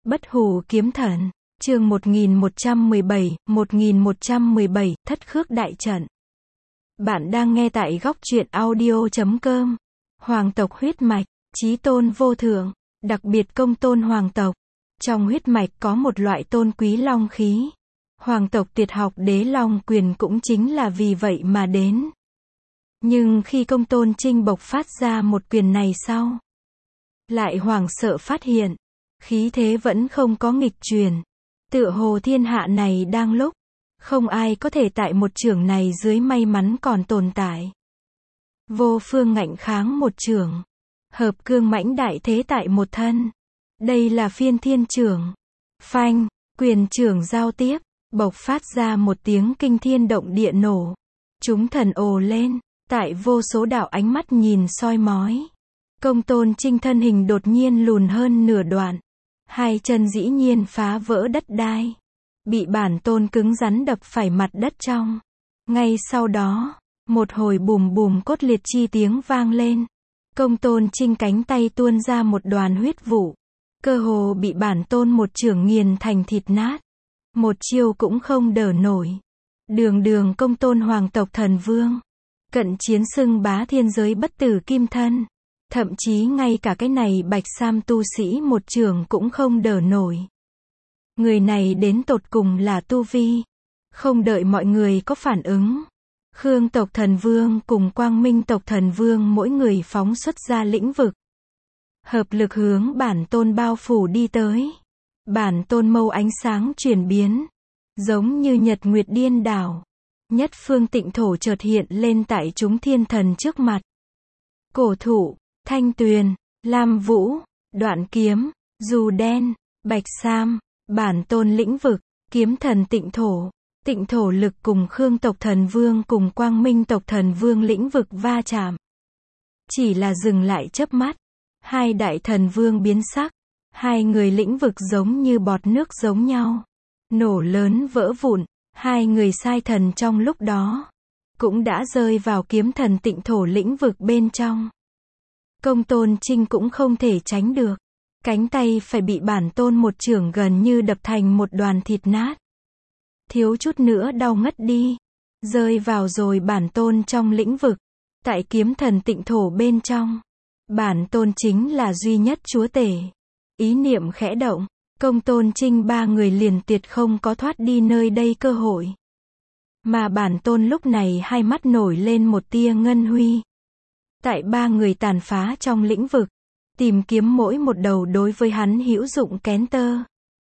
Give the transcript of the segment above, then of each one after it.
Bất hủ kiếm thần, chương 1117, Thất Khước Đại Trận. Bạn đang nghe tại góc truyện audio.com. Hoàng tộc huyết mạch, chí tôn vô thượng, đặc biệt công tôn hoàng tộc. Trong huyết mạch có một loại tôn quý long khí. Hoàng tộc tuyệt học đế long quyền cũng chính là vì vậy mà đến. Nhưng khi công tôn Trinh bộc phát ra một quyền này sau, lại hoảng sợ phát hiện, khí thế vẫn không có nghịch truyền. Tựa hồ thiên hạ này đang lúc, không ai có thể tại một chưởng này dưới may mắn còn tồn tại. Vô phương ngạnh kháng một chưởng, hợp cương mãnh đại thế tại một thân. Đây là phiên thiên chưởng. Phanh, quyền chưởng giao tiếp, bộc phát ra một tiếng kinh thiên động địa nổ. Chúng thần ồ lên, tại vô số đạo ánh mắt nhìn soi mói. Công tôn Trinh thân hình đột nhiên lùn hơn nửa đoạn. Hai chân dĩ nhiên phá vỡ đất đai. Bị bản tôn cứng rắn đập phải mặt đất trong. Ngay sau đó, một hồi bùm bùm cốt liệt chi tiếng vang lên. Công tôn Trinh cánh tay tuôn ra một đoàn huyết vụ. Cơ hồ bị bản tôn một chưởng nghiền thành thịt nát. Một chiêu cũng không đỡ nổi. Đường công tôn hoàng tộc thần vương. Cận chiến xưng bá thiên giới bất tử kim thân. Thậm chí ngay cả cái này bạch sam tu sĩ một chưởng cũng không đỡ nổi. Người này đến tột cùng là tu vi. Không đợi mọi người có phản ứng. Khương tộc thần vương cùng Quang Minh tộc thần vương mỗi người phóng xuất ra lĩnh vực. Hợp lực hướng bản tôn bao phủ đi tới. Bản tôn mâu ánh sáng chuyển biến. Giống như nhật nguyệt điên đảo. Nhất phương tịnh thổ chợt hiện lên tại chúng thiên thần trước mặt. Cổ thụ, thanh tuyền, lam vũ, đoạn kiếm, dù đen, bạch sam, bản tôn lĩnh vực, kiếm thần tịnh thổ lực cùng Khương tộc thần vương cùng Quang Minh tộc thần vương lĩnh vực va chạm. Chỉ là dừng lại chớp mắt, hai đại thần vương biến sắc, hai người lĩnh vực giống như bọt nước giống nhau, nổ lớn vỡ vụn, hai người sai thần trong lúc đó cũng đã rơi vào kiếm thần tịnh thổ lĩnh vực bên trong. Công tôn Trinh cũng không thể tránh được. Cánh tay phải bị bản tôn một chưởng gần như đập thành một đoàn thịt nát. Thiếu chút nữa đau ngất đi. Rơi vào rồi bản tôn trong lĩnh vực. Tại kiếm thần tịnh thổ bên trong. Bản tôn chính là duy nhất chúa tể. Ý niệm khẽ động. Công tôn Trinh ba người liền tuyệt không có thoát đi nơi đây cơ hội. Mà bản tôn lúc này hai mắt nổi lên một tia ngân huy. Tại ba người tàn phá trong lĩnh vực, tìm kiếm mỗi một đầu đối với hắn hữu dụng kén tơ.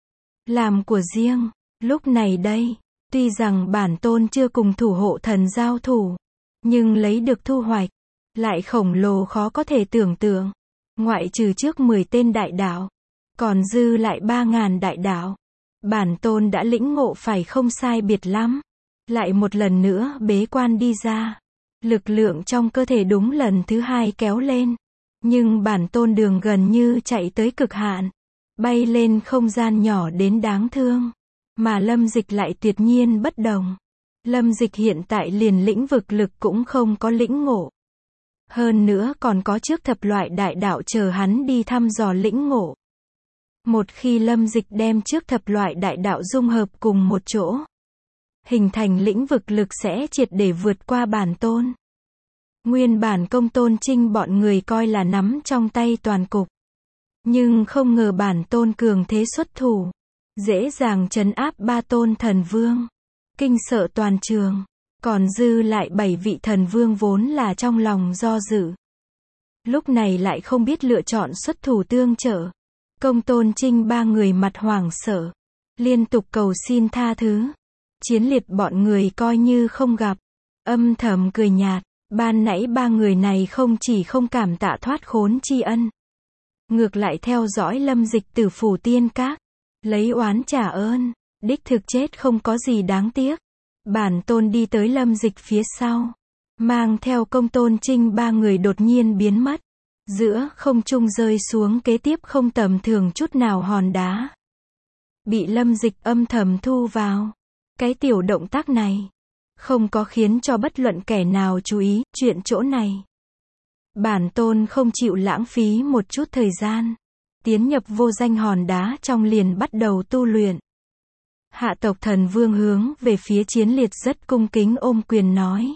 Làm của riêng, lúc này đây, tuy rằng bản tôn chưa cùng thủ hộ thần giao thủ, nhưng lấy được thu hoạch, lại khổng lồ khó có thể tưởng tượng. Ngoại trừ trước 10 tên đại đạo, còn dư lại 3.000 đại đạo. Bản tôn đã lĩnh ngộ phải không sai biệt lắm. Lại một lần nữa bế quan đi ra. Lực lượng trong cơ thể đúng lần thứ hai kéo lên. Nhưng bản tôn đường gần như chạy tới cực hạn. Bay lên không gian nhỏ đến đáng thương. Mà Lâm Dịch lại tuyệt nhiên bất đồng. Lâm Dịch hiện tại liền lĩnh vực lực cũng không có lĩnh ngộ. Hơn nữa còn có trước thập loại đại đạo chờ hắn đi thăm dò lĩnh ngộ. Một khi Lâm Dịch đem trước thập loại đại đạo dung hợp cùng một chỗ, hình thành lĩnh vực lực sẽ triệt để vượt qua bản tôn. Nguyên bản công tôn Trinh bọn người coi là nắm trong tay toàn cục. Nhưng không ngờ bản tôn cường thế xuất thủ. Dễ dàng trấn áp ba tôn thần vương. Kinh sợ toàn trường. Còn dư lại 7 vị thần vương vốn là trong lòng do dự. Lúc này lại không biết lựa chọn xuất thủ tương trợ. Công tôn Trinh ba người mặt hoảng sợ. Liên tục cầu xin tha thứ. Chiến liệt bọn người coi như không gặp. Âm thầm cười nhạt. Ban nãy ba người này không chỉ không cảm tạ thoát khốn tri ân. Ngược lại theo dõi Lâm Dịch từ phủ tiên các. Lấy oán trả ơn. Đích thực chết không có gì đáng tiếc. Bản tôn đi tới Lâm Dịch phía sau. Mang theo công tôn Trinh ba người đột nhiên biến mất. Giữa không trung rơi xuống kế tiếp không tầm thường chút nào hòn đá. Bị Lâm Dịch âm thầm thu vào. Cái tiểu động tác này không có khiến cho bất luận kẻ nào chú ý chuyện chỗ này. Bản tôn không chịu lãng phí một chút thời gian. tiến nhập vô danh hòn đá trong liền bắt đầu tu luyện. Hạ tộc thần vương hướng về phía Chiến Liệt rất cung kính ôm quyền nói.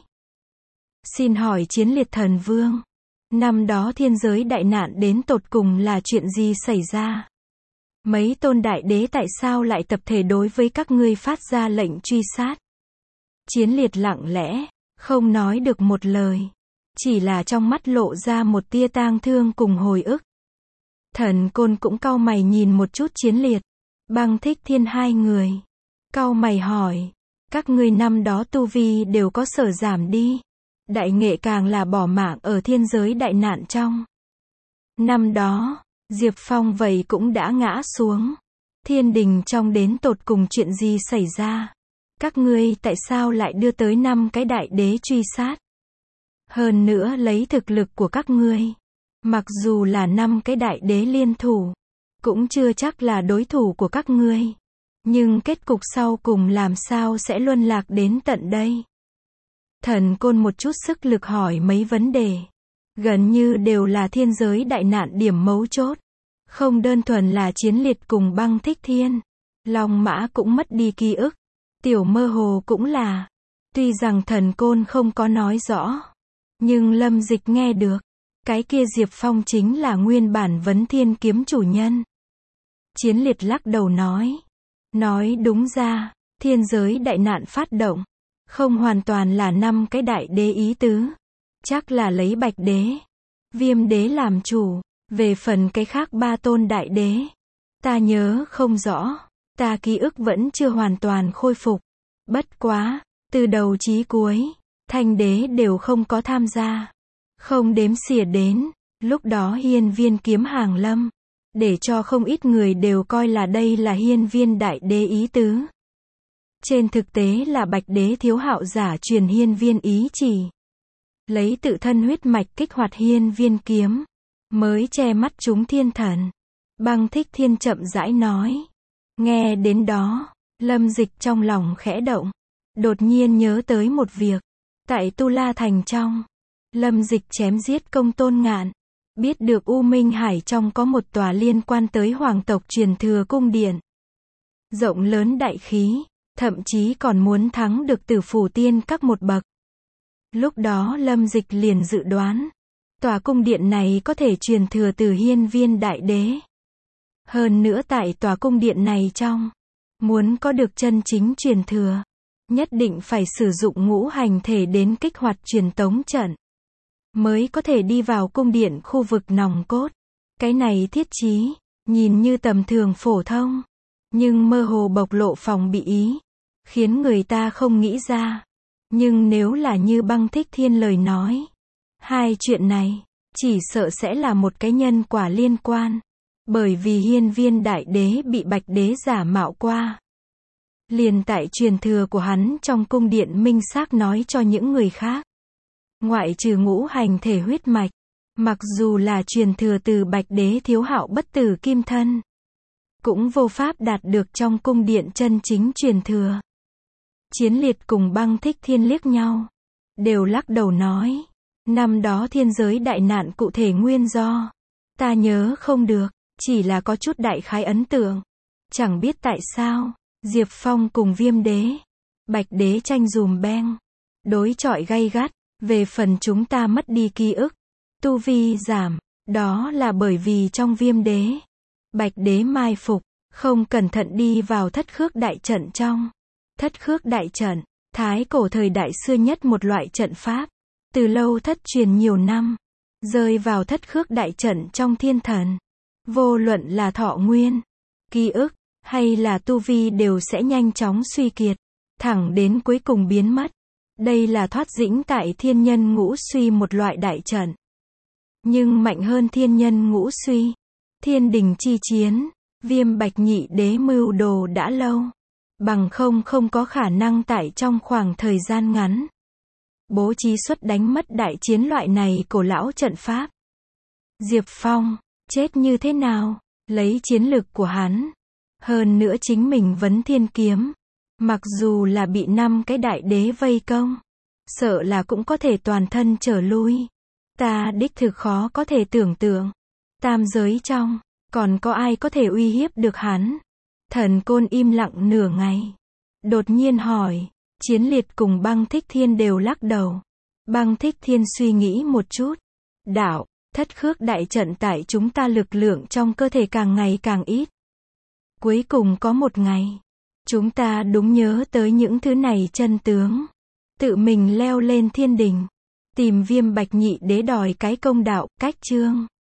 Xin hỏi Chiến Liệt thần vương, năm đó thiên giới đại nạn đến tột cùng là chuyện gì xảy ra? Mấy tôn đại đế tại sao lại tập thể đối với các ngươi phát ra lệnh truy sát? Chiến Liệt lặng lẽ, không nói được một lời. Chỉ là trong mắt lộ ra một tia tang thương cùng hồi ức. Thần Côn cũng cau mày nhìn một chút Chiến Liệt, Băng Thích Thiên hai người. Cau mày hỏi, các ngươi năm đó tu vi đều có sở giảm đi. Đại nghệ càng là bỏ mạng ở thiên giới đại nạn trong. Năm đó, Diệp Phong vậy cũng đã ngã xuống. Thiên đình trong đến tột cùng chuyện gì xảy ra? Các ngươi tại sao lại đưa tới 5 cái đại đế truy sát? Hơn nữa lấy thực lực của các ngươi, mặc dù là 5 cái đại đế liên thủ, cũng chưa chắc là đối thủ của các ngươi. Nhưng kết cục sau cùng làm sao sẽ luân lạc đến tận đây? Thần Côn một chút sức lực hỏi mấy vấn đề. Gần như đều là thiên giới đại nạn điểm mấu chốt. Không đơn thuần là Chiến Liệt cùng Băng Thích Thiên. Long Mã cũng mất đi ký ức. Tiểu Mơ Hồ cũng là. Tuy rằng Thần Côn không có nói rõ, nhưng Lâm Dịch nghe được. Cái kia Diệp Phong chính là nguyên bản Vấn Thiên Kiếm chủ nhân. Chiến Liệt lắc đầu nói. Nói đúng ra, thiên giới đại nạn phát động. Không hoàn toàn là 5 cái đại đế ý tứ. Chắc là lấy Bạch Đế, Viêm Đế làm chủ. Về phần cái khác 3 tôn đại đế, ta nhớ không rõ. Ta ký ức vẫn chưa hoàn toàn khôi phục. Bất quá, từ đầu chí cuối, Thanh Đế đều không có tham gia. Không đếm xỉa đến, lúc đó Hiên Viên kiếm hàng lâm. Để cho không ít người đều coi là đây là Hiên Viên đại đế ý tứ. Trên thực tế là Bạch Đế thiếu hạo giả truyền Hiên Viên ý chỉ. Lấy tự thân huyết mạch kích hoạt Hiên Viên kiếm, mới che mắt chúng thiên thần. Băng Thích Thiên chậm rãi nói. Nghe đến đó, Lâm Dịch trong lòng khẽ động. Đột nhiên nhớ tới một việc. Tại Tu La Thành trong, Lâm Dịch chém giết Công Tôn Ngạn. Biết được U Minh Hải trong có một tòa liên quan tới hoàng tộc truyền thừa cung điện. Rộng lớn đại khí, thậm chí còn muốn thắng được Tử Phủ Tiên Các một bậc. Lúc đó Lâm Dịch liền dự đoán, tòa cung điện này có thể truyền thừa từ Hiên Viên đại đế. Hơn nữa tại tòa cung điện này trong, muốn có được chân chính truyền thừa, nhất định phải sử dụng ngũ hành thể đến kích hoạt truyền tống trận, mới có thể đi vào cung điện khu vực nòng cốt. Cái này thiết chí, nhìn như tầm thường phổ thông, nhưng mơ hồ bộc lộ phòng bị ý, khiến người ta không nghĩ ra. Nhưng nếu là như Băng Thích Thiên lời nói, hai chuyện này, chỉ sợ sẽ là một cái nhân quả liên quan. Bởi vì Hiên Viên đại đế bị Bạch Đế giả mạo qua. Liền tại truyền thừa của hắn trong cung điện minh xác nói cho những người khác. Ngoại trừ ngũ hành thể huyết mạch, mặc dù là truyền thừa từ Bạch Đế thiếu hạo bất tử kim thân, cũng vô pháp đạt được trong cung điện chân chính truyền thừa. Chiến Liệt cùng Băng Thích Thiên liếc nhau, đều lắc đầu nói. Năm đó thiên giới đại nạn cụ thể nguyên do, ta nhớ không được, chỉ là có chút đại khái ấn tượng. Chẳng biết tại sao, Diệp Phong cùng Viêm Đế, Bạch Đế tranh dùm beng, đối chọi gay gắt. Về phần chúng ta mất đi ký ức, tu vi giảm, đó là bởi vì trong Viêm Đế, Bạch Đế mai phục, không cẩn thận đi vào Thất Khước đại trận trong. Thất Khước đại trận, thái cổ thời đại xưa nhất một loại trận pháp, từ lâu thất truyền nhiều năm, rơi vào Thất Khước đại trận trong thiên thần. Vô luận là thọ nguyên, ký ức, hay là tu vi đều sẽ nhanh chóng suy kiệt, thẳng đến cuối cùng biến mất. Đây là thoát dĩnh tại thiên nhân ngũ suy một loại đại trận. Nhưng mạnh hơn thiên nhân ngũ suy, thiên đình chi chiến, Viêm Bạch nhị đế mưu đồ đã lâu. Bằng không có khả năng tại trong khoảng thời gian ngắn bố trí xuất đánh mất đại chiến loại này cổ lão trận pháp. Diệp Phong, chết như thế nào? Lấy chiến lực của hắn, hơn nữa chính mình Vấn Thiên Kiếm, mặc dù là bị 5 cái đại đế vây công, sợ là cũng có thể toàn thân trở lui. Ta đích thực khó có thể tưởng tượng. Tam giới trong, Còn có ai có thể uy hiếp được hắn? Thần Côn im lặng nửa ngày. Đột nhiên hỏi. Chiến Liệt cùng Băng Thích Thiên đều lắc đầu. Băng Thích Thiên suy nghĩ một chút. Đạo, thất khước đại trận tại chúng ta lực lượng trong cơ thể càng ngày càng ít. Cuối cùng có một ngày, chúng ta đúng nhớ tới những thứ này chân tướng. Tự mình leo lên thiên đình. Tìm Viêm Bạch Nhị Đế đòi cái công đạo, cách chương.